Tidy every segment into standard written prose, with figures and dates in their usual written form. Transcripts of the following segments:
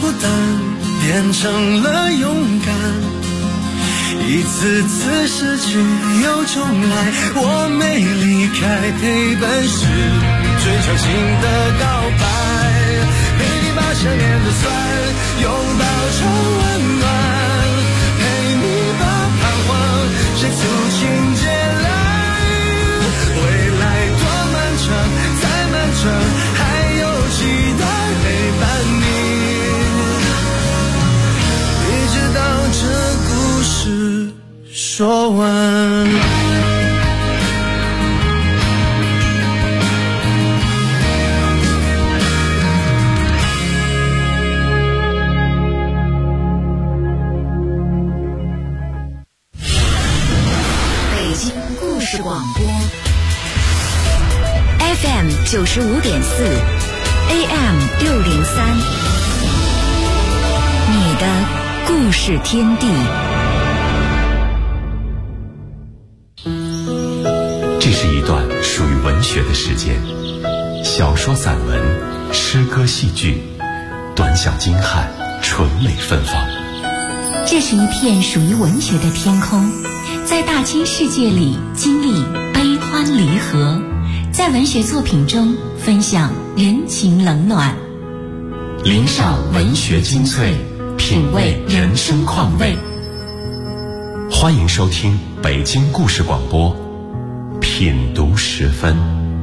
孤单变成了勇敢，一次次失去又重来，我没离开，陪伴是最长情的告白，陪你把想念的酸拥抱成温暖，陪你把彷徨写出情节来，未来多漫长再漫长，还有期待陪伴你，一直到这故事说完。 广播 FM 95.4 AM 603，你的故事天地。 这是一段属于文学的时间，小说、散文、诗歌、戏剧，短小精悍，纯美芬芳。 这是一片属于文学的天空，在大千世界里经历悲欢离合，在文学作品中分享人情冷暖， 聆赏文学精粹，品味人生况味。欢迎收听北京故事广播品读时分。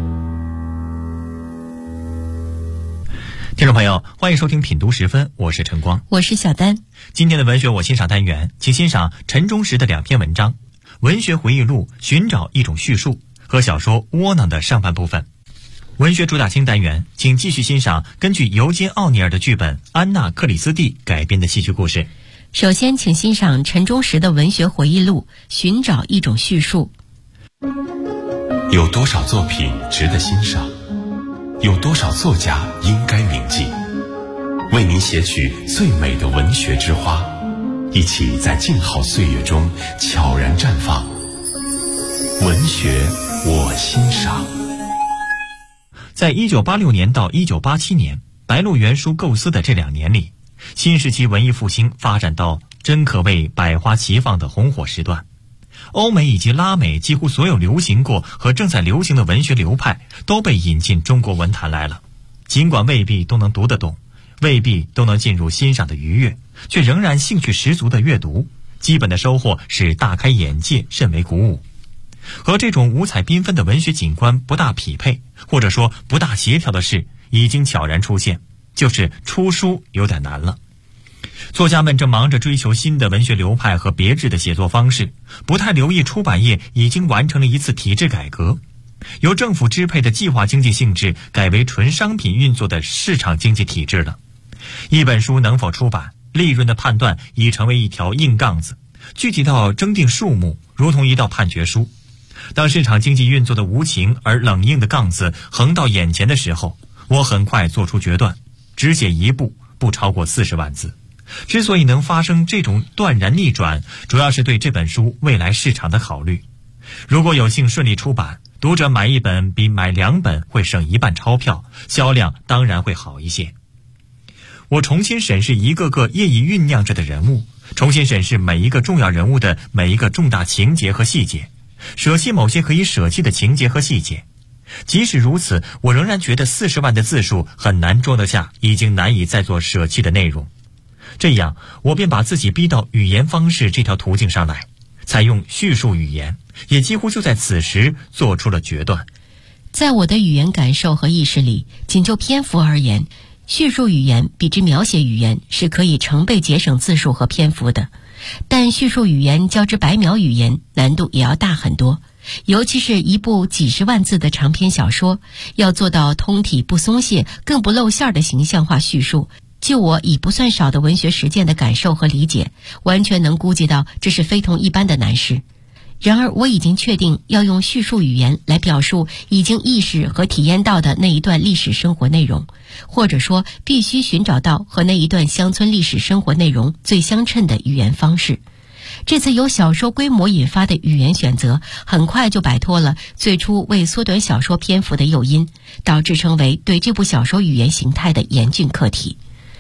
听众朋友，欢迎收听品读时分，我是陈光， 我是小丹。 今天的文学我欣赏单元，请欣赏陈忠实的2篇文章，文学回忆录寻找一种叙述和小说窝囊的上半部分。文学主打星单元，请继续欣赏根据尤金·奥尼尔的剧本安娜·克里斯蒂改编的戏剧故事。 首先请欣赏陈忠实的文学回忆录寻找一种叙述。 有多少作品值得欣赏，有多少作家应该铭记，为您写取最美的文学之花，一起在静好岁月中悄然绽放。文学我欣赏。 在1986年到1987年白鹿原书构思的这2年里，新时期文艺复兴发展到真可谓百花齐放的红火时段。欧美以及拉美几乎所有流行过和正在流行的文学流派都被引进中国文坛来了，尽管未必都能读得懂，未必都能进入欣赏的愉悦，却仍然兴趣十足的阅读，基本的收获是大开眼界，甚为鼓舞。和这种五彩缤纷的文学景观不大匹配，或者说不大协调的事已经悄然出现，就是出书有点难了。作家们正忙着追求新的文学流派和别致的写作方式，不太留意出版业已经完成了一次体制改革，由政府支配的计划经济性质改为纯商品运作的市场经济体制了。一本书能否出版，利润的判断已成为一条硬杠子，具体到征定数目，如同一道判决书。当市场经济运作的无情而冷硬的杠子横到眼前的时候，我很快做出决断，只写一部，不超过40万字。之所以能发生这种断然逆转，主要是对这本书未来市场的考虑。如果有幸顺利出版，读者买1本比买2本会省1半钞票，销量当然会好一些。我重新审视一个个业已酝酿着的人物，重新审视每一个重要人物的每一个重大情节和细节，舍弃某些可以舍弃的情节和细节。即使如此，我仍然觉得40万的字数很难装得下已经难以再做舍弃的内容。这样，我便把自己逼到语言方式这条途径上来，采用叙述语言，也几乎就在此时做出了决断。 在我的语言感受和意识里，仅就篇幅而言，叙述语言比之描写语言是可以成倍节省字数和篇幅的，但叙述语言较之白描语言难度也要大很多，尤其是一部几十万字的长篇小说，要做到通体不松懈更不露馅的形象化叙述，就我以不算少的文学实践的感受和理解，完全能估计到这是非同一般的难事。然而我已经确定要用叙述语言来表述已经意识和体验到的那一段历史生活内容，或者说必须寻找到和那一段乡村历史生活内容最相称的语言方式。这次由小说规模引发的语言选择，很快就摆脱了最初为缩短小说篇幅的诱因，导致成为对这部小说语言形态的严峻课题。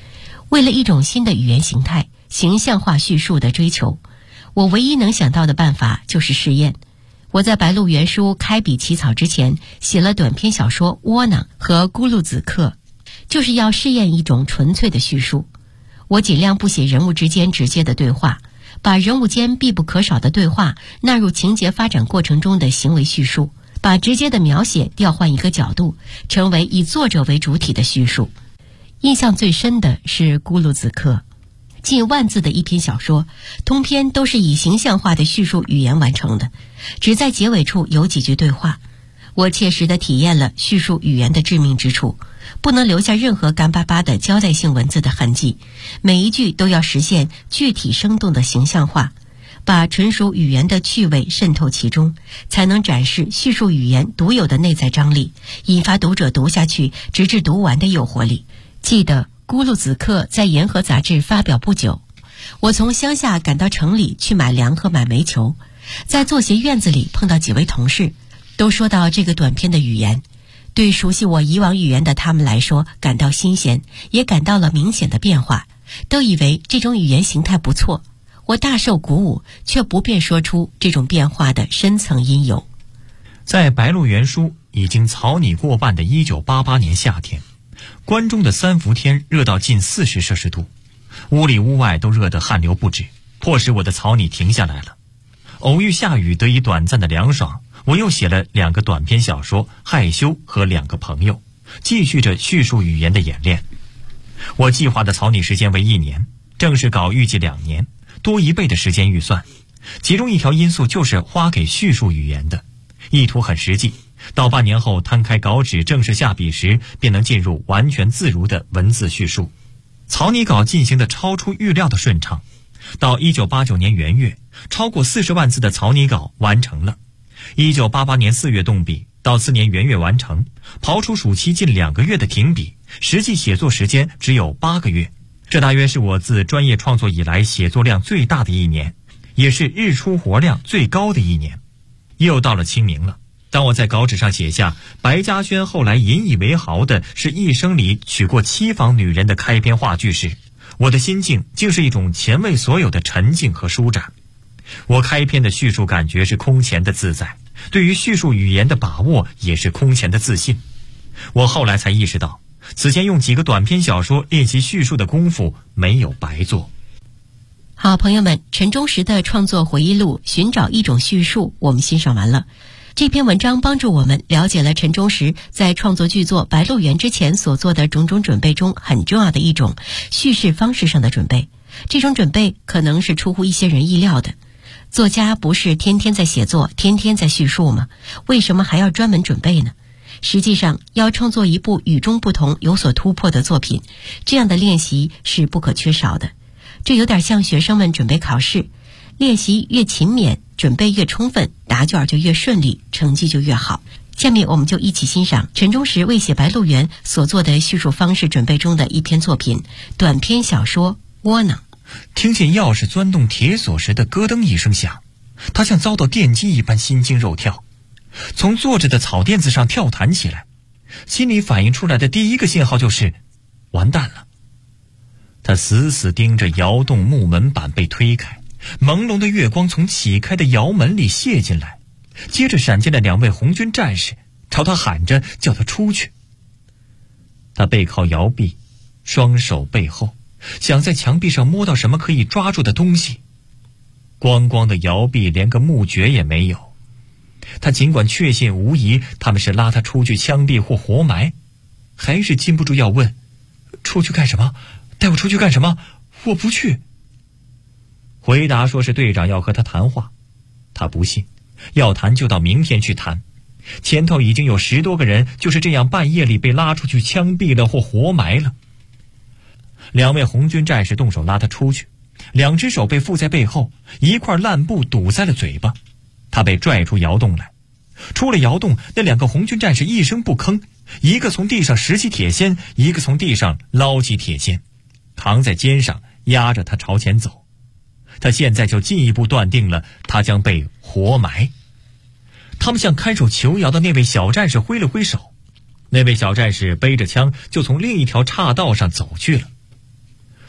为了一种新的语言形态，形象化叙述的追求，我唯一能想到的办法就是试验。我在白鹿原书开笔起草之前，写了短篇小说《窝囊》和《咕噜子课》，就是要试验一种纯粹的叙述。我尽量不写人物之间直接的对话，把人物间必不可少的对话纳入情节发展过程中的行为叙述，把直接的描写调换一个角度，成为以作者为主体的叙述。印象最深的是《咕噜子课》，近万字的一篇小说，通篇都是以形象化的叙述语言完成的，只在结尾处有几句对话。我切实地体验了叙述语言的致命之处，不能留下任何干巴巴的交代性文字的痕迹，每一句都要实现具体生动的形象化，把纯属语言的趣味渗透其中，才能展示叙述语言独有的内在张力，引发读者读下去直至读完的诱惑力。记得咕噜子课在《言和》杂志发表不久，我从乡下赶到城里去买粮和买煤球，在作协院子里碰到几位同事，都说到这个短篇的语言，对熟悉我以往语言的他们来说感到新鲜，也感到了明显的变化，都以为这种语言形态不错。我大受鼓舞，却不便说出这种变化的深层因由。 在白鹿原书已经草拟过半的1988年夏天，关中的三伏天热到近40摄氏度，屋里屋外都热得汗流不止，迫使我的草拟停下来了。偶遇下雨，得以短暂的凉爽，我又写了2个短篇小说《害羞》和2个朋友，继续着叙述语言的演练。我计划的草拟时间为1年，正式稿预计2年，多1倍的时间预算。其中一条因素就是花给叙述语言的，意图很实际，到半年后摊开稿纸正式下笔时，便能进入完全自如的文字叙述。草拟稿进行的超出预料的顺畅，到1989年元月，超过40万字的草拟稿完成了。1988年4月动笔，到次年元月完成，刨除暑期近2个月的停笔，实际写作时间只有8个月。这大约是我自专业创作以来写作量最大的1年，也是日出活量最高的1年。又到了清明了，当我在稿纸上写下白嘉轩后来引以为豪的是一生里娶过7房女人的开篇话句时，我的心境竟是一种前未所有的沉静和舒展。我开篇的叙述感觉是空前的自在，对于叙述语言的把握也是空前的自信。我后来才意识到，此前用几个短篇小说练习叙述的功夫没有白做。 好，朋友们，陈忠实的创作回忆录《寻找一种叙述》我们欣赏完了。这篇文章帮助我们了解了陈忠实在创作剧作《白鹿原》之前所做的种种准备中很重要的一种叙事方式上的准备。这种准备可能是出乎一些人意料的。作家不是天天在写作，天天在叙述吗？为什么还要专门准备呢？实际上，要创作一部与众不同、有所突破的作品，这样的练习是不可缺少的。这有点像学生们准备考试，练习越勤勉，准备越充分，答卷就越顺利，成绩就越好。下面我们就一起欣赏陈忠实为写《白鹿原》所做的叙述方式准备中的一篇作品——短篇小说《窝囊》。 听见钥匙钻动铁锁时的咯噔一声响，他像遭到电击一般心惊肉跳，从坐着的草垫子上跳弹起来，心里反映出来的第一个信号就是完蛋了。他死死盯着窑洞木门板被推开，朦胧的月光从启开的窑门里泻进来，接着闪进来2位红军战士，朝他喊着叫他出去。他背靠窑壁，双手背后，想在墙壁上摸到什么可以抓住的东西。光光的窑壁连个木橛也没有。他尽管确信无疑他们是拉他出去枪毙或活埋，还是禁不住要问：出去干什么？带我出去干什么？我不去。回答说是队长要和他谈话。他不信，要谈就到明天去谈。前头已经有10多个人就是这样半夜里被拉出去枪毙了或活埋了。2位红军战士动手拉他出去，2只手被缚在背后，一块烂布堵在了嘴巴。他被拽出窑洞来。出了窑洞，那2个红军战士一声不吭，一个从地上拾起铁锨，一个从地上捞起铁锨，扛在肩上，压着他朝前走。他现在就进一步断定了他将被活埋。他们向看守囚窑的那位小战士挥了挥手，那位小战士背着枪就从另一条岔道上走去了。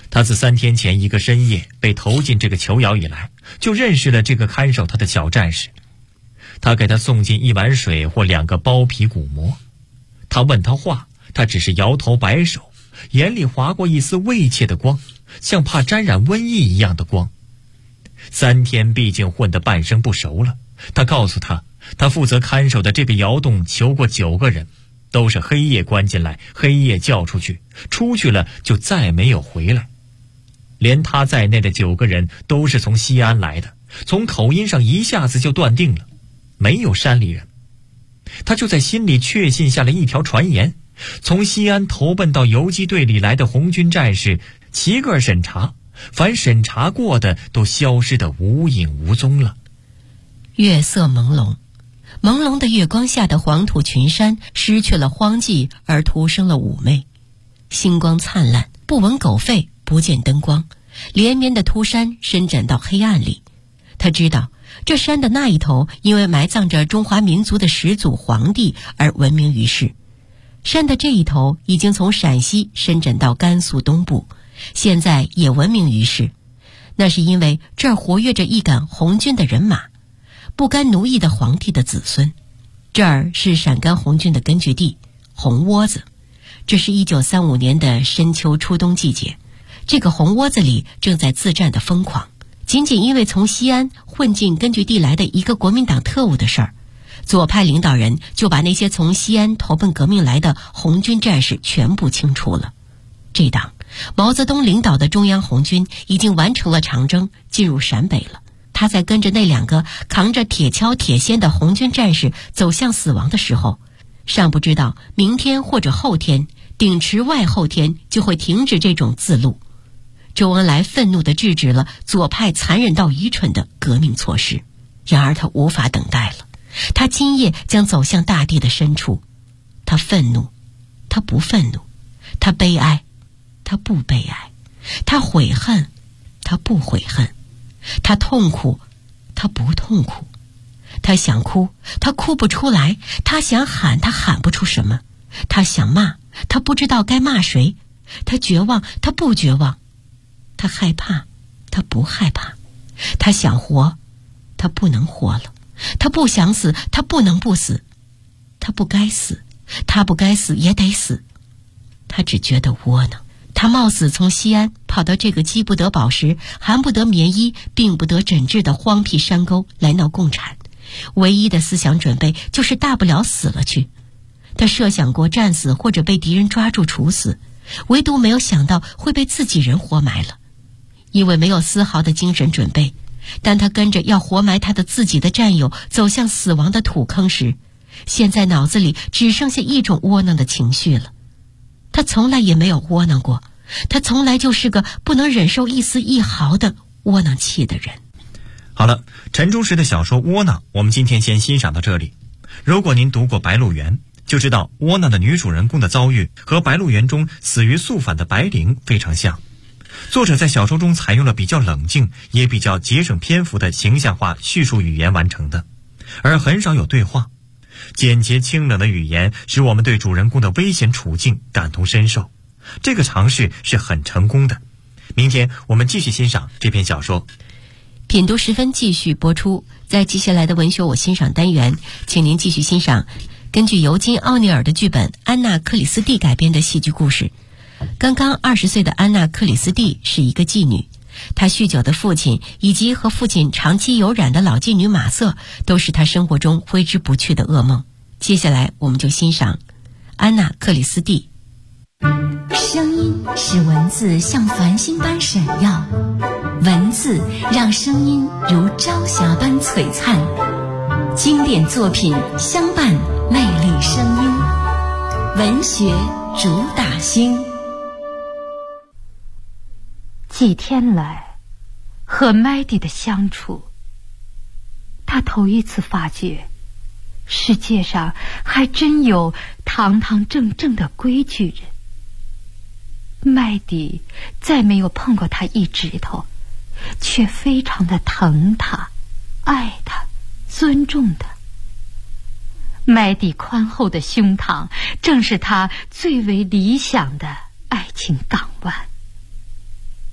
他自3天前一个深夜被投进这个囚窑以来，就认识了这个看守他的小战士。他给他送进1碗水或2个包皮骨馍。他问他话，他只是摇头摆手，眼里划过一丝畏怯的光，像怕沾染瘟疫一样的光。3天毕竟混得半生不熟了，他告诉他，他负责看守的这个窑洞囚过9个人，都是黑夜关进来，黑夜叫出去，出去了就再没有回来。连他在内的9个人都是从西安来的，从口音上一下子就断定了，没有山里人。他就在心里确信下了一条传言，从西安投奔到游击队里来的红军战士齐个审查，凡审查过的都消失得无影无踪了。 月色朦胧，朦胧的月光下的黄土群山失去了荒寂，而徒生了妩媚。星光灿烂，不闻狗吠，不见灯光，连绵的秃山伸展到黑暗里。他知道这山的那一头因为埋葬着中华民族的始祖皇帝而闻名于世，山的这一头已经从陕西伸展到甘肃东部，现在也闻名于世。那是因为这儿活跃着一杆红军的人马，不甘奴役的皇帝的子孙。这儿是陕甘红军的根据地，红窝子。这是1935年的深秋初冬季节，这个红窝子里正在自战的疯狂。仅仅因为从西安混进根据地来的一个国民党特务的事儿，左派领导人就把那些从西安投奔革命来的红军战士全部清除了。这党毛泽东领导的中央红军已经完成了长征，进入陕北了。他在跟着那2个扛着铁锹铁锨的红军战士走向死亡的时候，尚不知道明天或者后天，顶迟外后天就会停止这种自戮。周恩来愤怒地制止了左派残忍到愚蠢的革命措施，然而他无法等待了。他今夜将走向大地的深处。他愤怒，他不愤怒；他悲哀，他不悲哀；他悔恨，他不悔恨；他痛苦，他不痛苦；他想哭，他哭不出来；他想喊，他喊不出什么；他想骂，他不知道该骂谁；他绝望，他不绝望；他害怕，他不害怕；他想活，他不能活了；他不想死，他不能不死；他不该死，他不该死也得死。他只觉得窝囊。他冒死从西安跑到这个饥不得饱食、寒不得棉衣、病不得诊治的荒僻山沟来闹共产，唯一的思想准备就是大不了死了去。他设想过战死或者被敌人抓住处死，唯独没有想到会被自己人活埋了。因为没有丝毫的精神准备，当他跟着要活埋他的自己的战友走向死亡的土坑时，现在脑子里只剩下一种窝囊的情绪了。他从来也没有窝囊过，他从来就是个不能忍受一丝一毫的窝囊气的人。 好了，陈忠实的小说《窝囊》我们今天先欣赏到这里。如果您读过《白鹿原》，就知道窝囊的女主人公的遭遇和《白鹿原》中死于肃反的白灵非常像。作者在小说中采用了比较冷静也比较节省篇幅的形象化叙述语言完成的，而很少有对话。简洁清冷的语言使我们对主人公的危险处境感同身受，这个尝试是很成功的。明天我们继续欣赏这篇小说。 品读十分继续播出，在接下来的文学我欣赏单元，请您继续欣赏根据尤金·奥尼尔的剧本安娜·克里斯蒂改编的戏剧故事。刚刚20岁的安娜·克里斯蒂是一个妓女，她酗酒的父亲以及和父亲长期有染的老妓女马瑟都是她生活中挥之不去的噩梦。接下来我们就欣赏安娜·克里斯蒂。 声音使文字像繁星般闪耀，文字让声音如朝霞般璀璨，经典作品相伴魅力声音，文学主打星。 几天来和麦迪的相处，他头一次发觉世界上还真有堂堂正正的规矩人。麦迪再没有碰过他一指头，却非常的疼他、爱他、尊重他。麦迪宽厚的胸膛正是他最为理想的爱情港湾。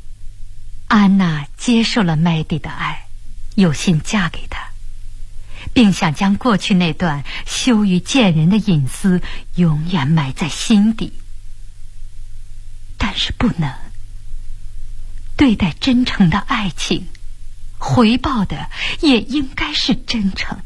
安娜接受了麦迪的爱，有心嫁给他，并想将过去那段羞于见人的隐私永远埋在心底。但是不能。对待真诚的爱情，回报的也应该是真诚。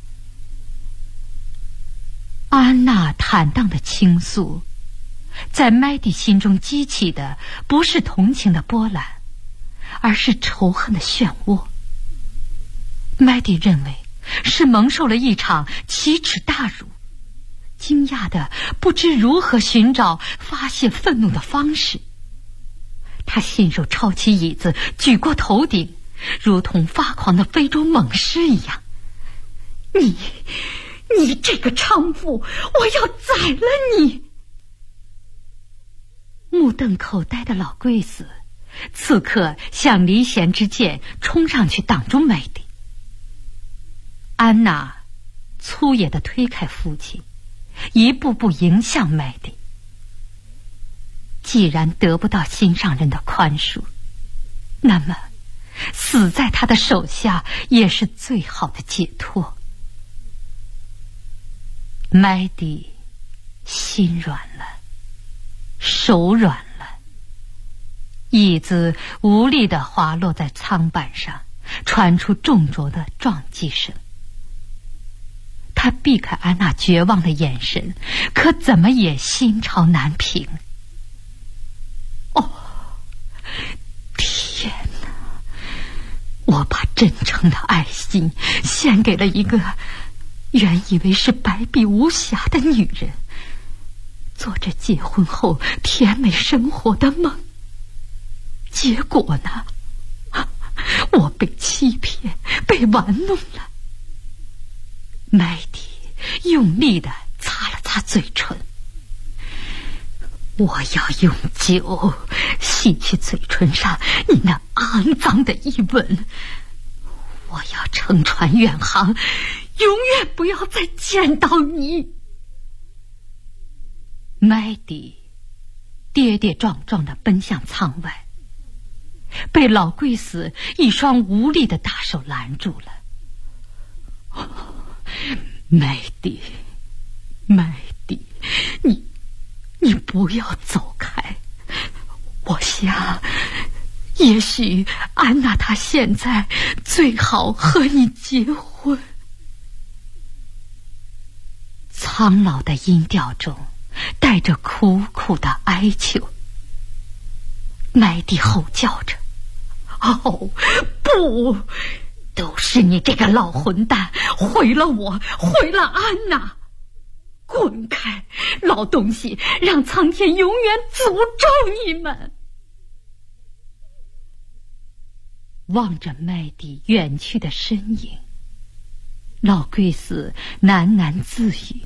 安娜坦荡的倾诉，在麦迪心中激起的不是同情的波澜，而是仇恨的漩涡。麦迪认为是蒙受了一场奇耻大辱，惊讶的不知如何寻找发泄愤怒的方式。他信手抄起椅子，举过头顶，如同发狂的非洲猛狮一样。你这个娼妇，我要宰了你！目瞪口呆的老贵子此刻像离弦之箭，冲上去挡住麦迪。安娜粗野地推开父亲，一步步迎向麦迪。既然得不到心上人的宽恕，那么死在他的手下也是最好的解脱。麦迪心软了，手软了，椅子无力地滑落在舱板上，传出重浊的撞击声。他避开安娜绝望的眼神，可怎么也心潮难平。天哪！我把真诚的爱心献给了一个原以为是白璧无瑕的女人，做着结婚后甜美生活的梦。结果呢？我被欺骗，被玩弄了。麦迪用力地擦了擦嘴唇。我要用酒洗去嘴唇上你那肮脏的一吻，我要乘船远航，永远不要再见到你。麦迪跌跌撞撞地奔向舱外，被老贵死一双无力的大手拦住了。麦迪，你不要走开。我想也许安娜她现在最好和你结婚。苍老的音调中带着苦苦的哀求。麦迪吼叫着，不，都是你这个老混蛋，毁了我，毁了安娜。滚开，老东西，让苍天永远诅咒你们！望着麦迪远去的身影，老贵子喃喃自语：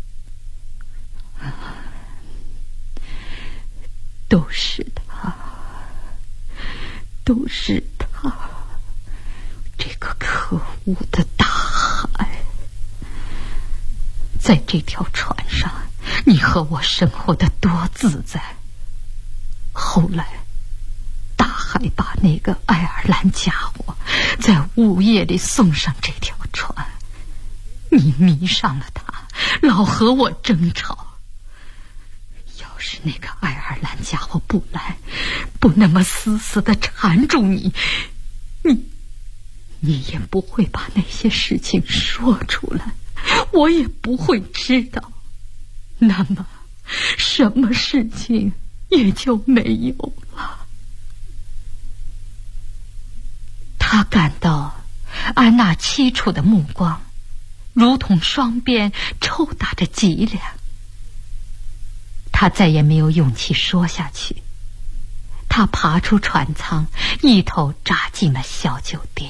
都是他，这个可恶的大海。在这条船上，你和我生活得多自在。后来大海把那个爱尔兰家伙在午夜里送上这条船，你迷上了他，老和我争吵。要是那个爱尔兰家伙不来，不那么死死地缠住你也不会把那些事情说出来，我也不会知道，那么什么事情也就没有了。他感到安娜凄楚的目光如同双鞭抽打着脊梁，他再也没有勇气说下去。他爬出船舱，一头扎进了小酒店。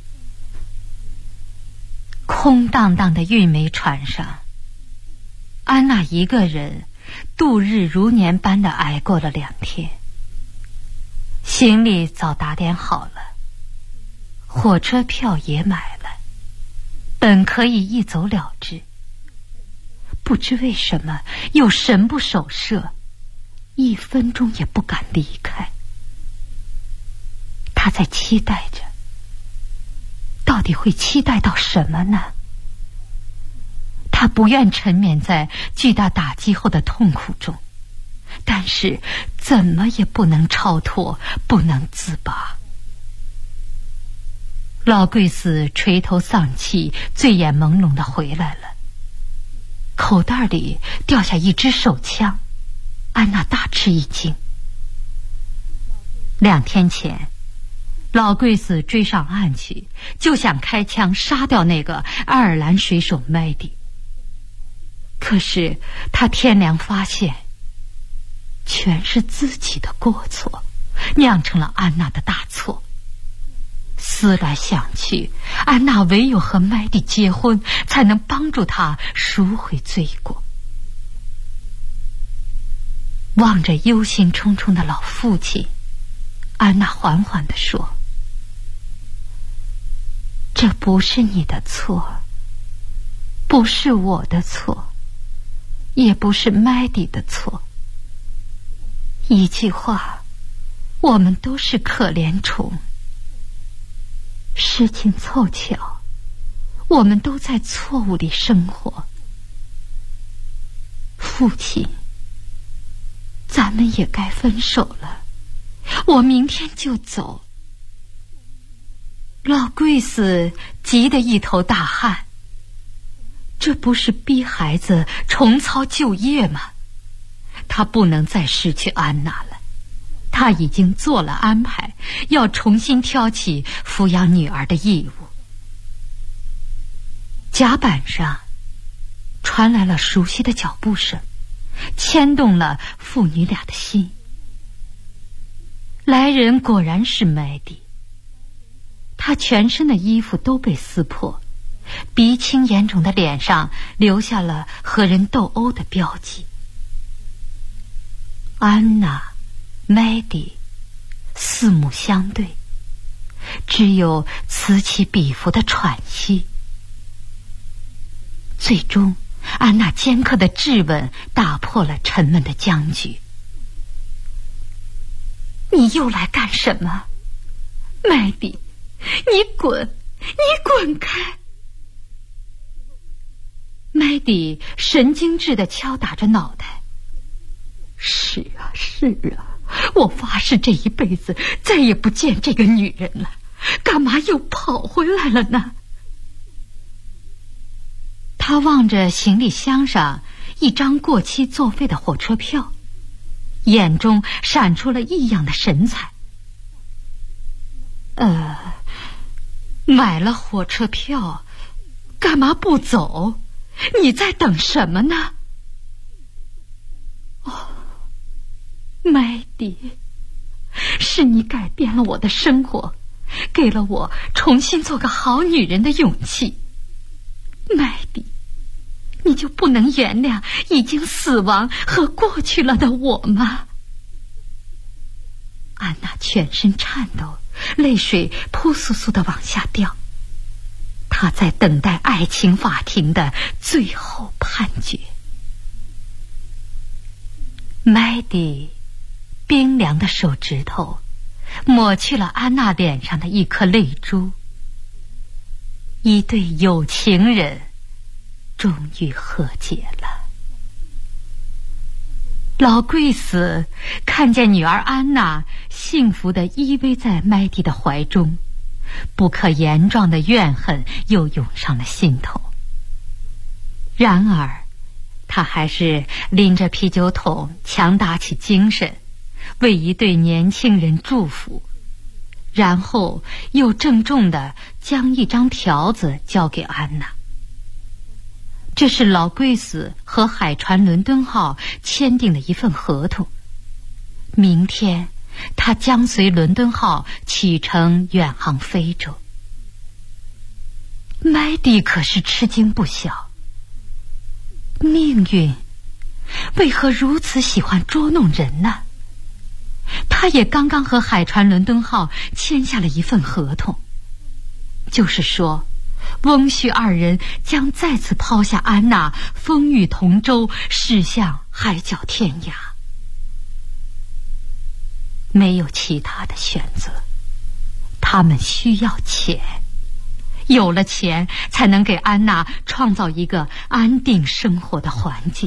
空荡荡的运煤船上，安娜一个人度日如年般地挨过了2天。行李早打点好了，火车票也买了，本可以一走了之，不知为什么又神不守舍，1分钟也不敢离开。 他在期待着，到底会期待到什么呢？他不愿沉湎在巨大打击后的痛苦中，但是怎么也不能超脱，不能自拔。老贵子垂头丧气，醉眼朦胧地回来了，口袋里掉下一支手枪。安娜大吃一惊。2天前，老贵子追上岸去，就想开枪杀掉那个爱尔兰水手麦迪。可是他天良发现，全是自己的过错，酿成了安娜的大错。思来想去，安娜唯有和麦迪结婚，才能帮助他赎回罪过。望着忧心忡忡的老父亲，安娜缓缓地说：“这不是你的错，不是我的错，也不是麦迪的错。一句话，我们都是可怜虫。事情凑巧，我们都在错误里生活。父亲，咱们也该分手了，我明天就走。”老贵子急得一头大汗，这不是逼孩子重操旧业吗？他不能再失去安娜了，他已经做了安排，要重新挑起抚养女儿的义务。甲板上传来了熟悉的脚步声，牵动了父女俩的心。来人果然是麦迪，他全身的衣服都被撕破，鼻青眼肿的脸上留下了和人斗殴的标记。安娜、麦迪四目相对，只有此起彼伏的喘息。最终，安娜尖刻的质问打破了沉闷的僵局：“你又来干什么？麦迪，你滚，你滚开！”麦迪神经质地敲打着脑袋：“是啊，是啊，我发誓这一辈子再也不见这个女人了，干嘛又跑回来了呢？”他望着行李箱上一张过期作废的火车票，眼中闪出了异样的神采。买了火车票，干嘛不走？你在等什么呢？哦，麦迪，是你改变了我的生活，给了我重新做个好女人的勇气。麦迪，你就不能原谅已经死亡和过去了的我吗？安娜全身颤抖，泪水扑簌簌地往下掉。她在等待爱情法庭的最后判决。麦迪冰凉的手指头抹去了安娜脸上的一颗泪珠。一对有情人终于和解了。老贵子看见女儿安娜幸福地依偎在麦迪的怀中，不可言状的怨恨又涌上了心头。然而他还是拎着啤酒桶强打起精神，为一对年轻人祝福，然后又郑重地将一张条子交给安娜。这是老贵子和海船伦敦号签订的一份合同，明天他将随伦敦号启程远航非洲。麦迪可是吃惊不小，命运为何如此喜欢捉弄人呢？他也刚刚和海船伦敦号签下了一份合同，就是说翁婿二人将再次抛下安娜，风雨同舟，驶向海角天涯。没有其他的选择， 他们需要钱，有了钱才能给安娜创造一个安定生活的环境。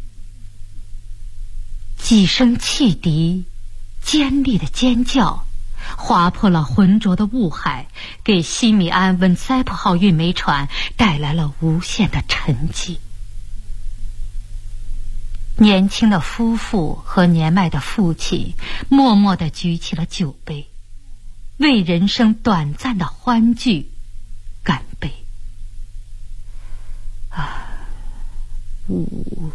几声汽笛，尖利的尖叫划破了浑浊的雾海，给西米安温塞普号运煤船带来了无限的沉寂。年轻的夫妇和年迈的父亲默默地举起了酒杯，为人生短暂的欢聚干杯。雾，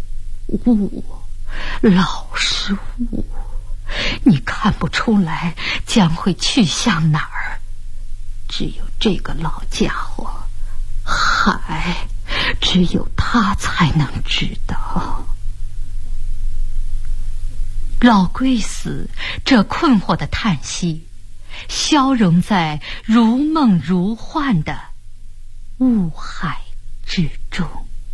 老是雾，你看不出来将会去向哪儿，只有这个老家伙海，只有他才能知道。老龟死这困惑的叹息，消融在如梦如幻的雾海之中。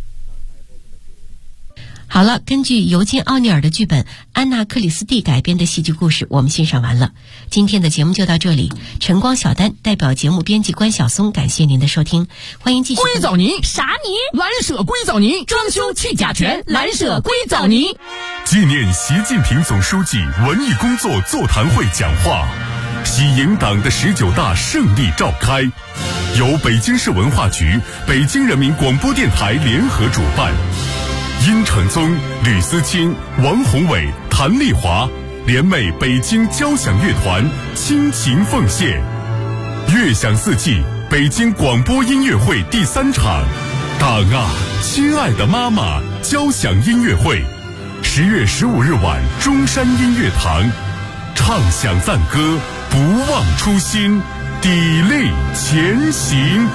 好了，根据尤金·奥尼尔的剧本安娜·克里斯蒂改编的戏剧故事我们欣赏完了。今天的节目就到这里，晨光小丹代表节目编辑关晓松感谢您的收听，欢迎继续。 硅藻泥啥泥？ 蓝舍硅藻泥，装修去甲醛，蓝舍硅藻泥。 纪念习近平总书记文艺工作座谈会讲话，喜迎党的19大胜利召开，由北京市文化局、北京人民广播电台联合主办。殷承宗、吕思清、王宏伟、谭丽华联袂北京交响乐团倾情奉献。乐享四季北京广播音乐会第3场，党啊，亲爱的妈妈交响音乐会，10月15日晚中山音乐堂，唱响赞歌，不忘初心，砥砺前行。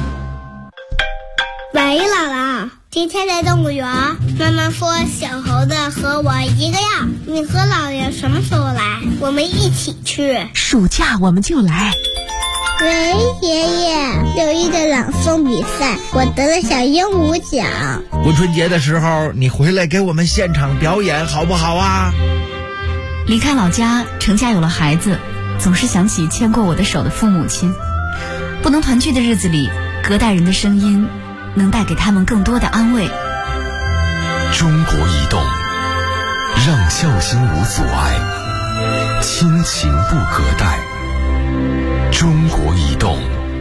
喂，姥姥，今天在动物园，妈妈说小猴子和我一个样。你和姥爷什么时候来？我们一起去。 暑假我们就来。 喂，爷爷，6一的朗诵比赛，我得了小鹦鹉奖。 过春节的时候，你回来给我们现场表演好不好啊？ 离开老家，成家有了孩子，总是想起牵过我的手的父母亲。不能团聚的日子里，隔代人的声音能带给他们更多的安慰。 中国移动，让孝心无阻碍，亲情不隔代。中国移动。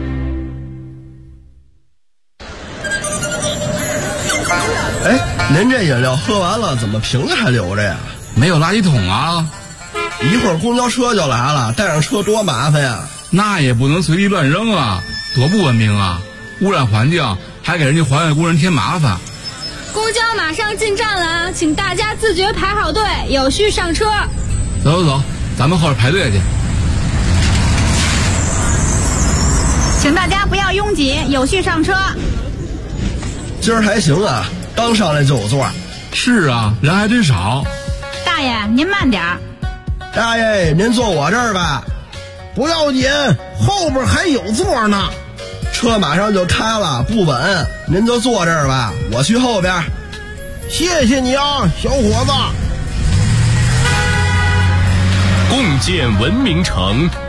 哎，您这饮料喝完了，怎么瓶子还留着呀？ 没有垃圾桶啊！ 一会儿公交车就来了，带上车多麻烦呀！ 那也不能随地乱扔啊，多不文明啊！污染环境，还给人家环卫工人添麻烦。 公交马上进站了，请大家自觉排好队，有序上车。 走，咱们后边排队去。 请大家不要拥挤，有序上车。 今儿还行啊，刚上来就有座。 是啊，人还真少。 大爷，您慢点儿。 大爷，您坐我这儿吧。不要紧，后边还有座呢。车马上就开了，不稳，您就坐这儿吧，我去后边。谢谢你啊，小伙子。 共建文明城。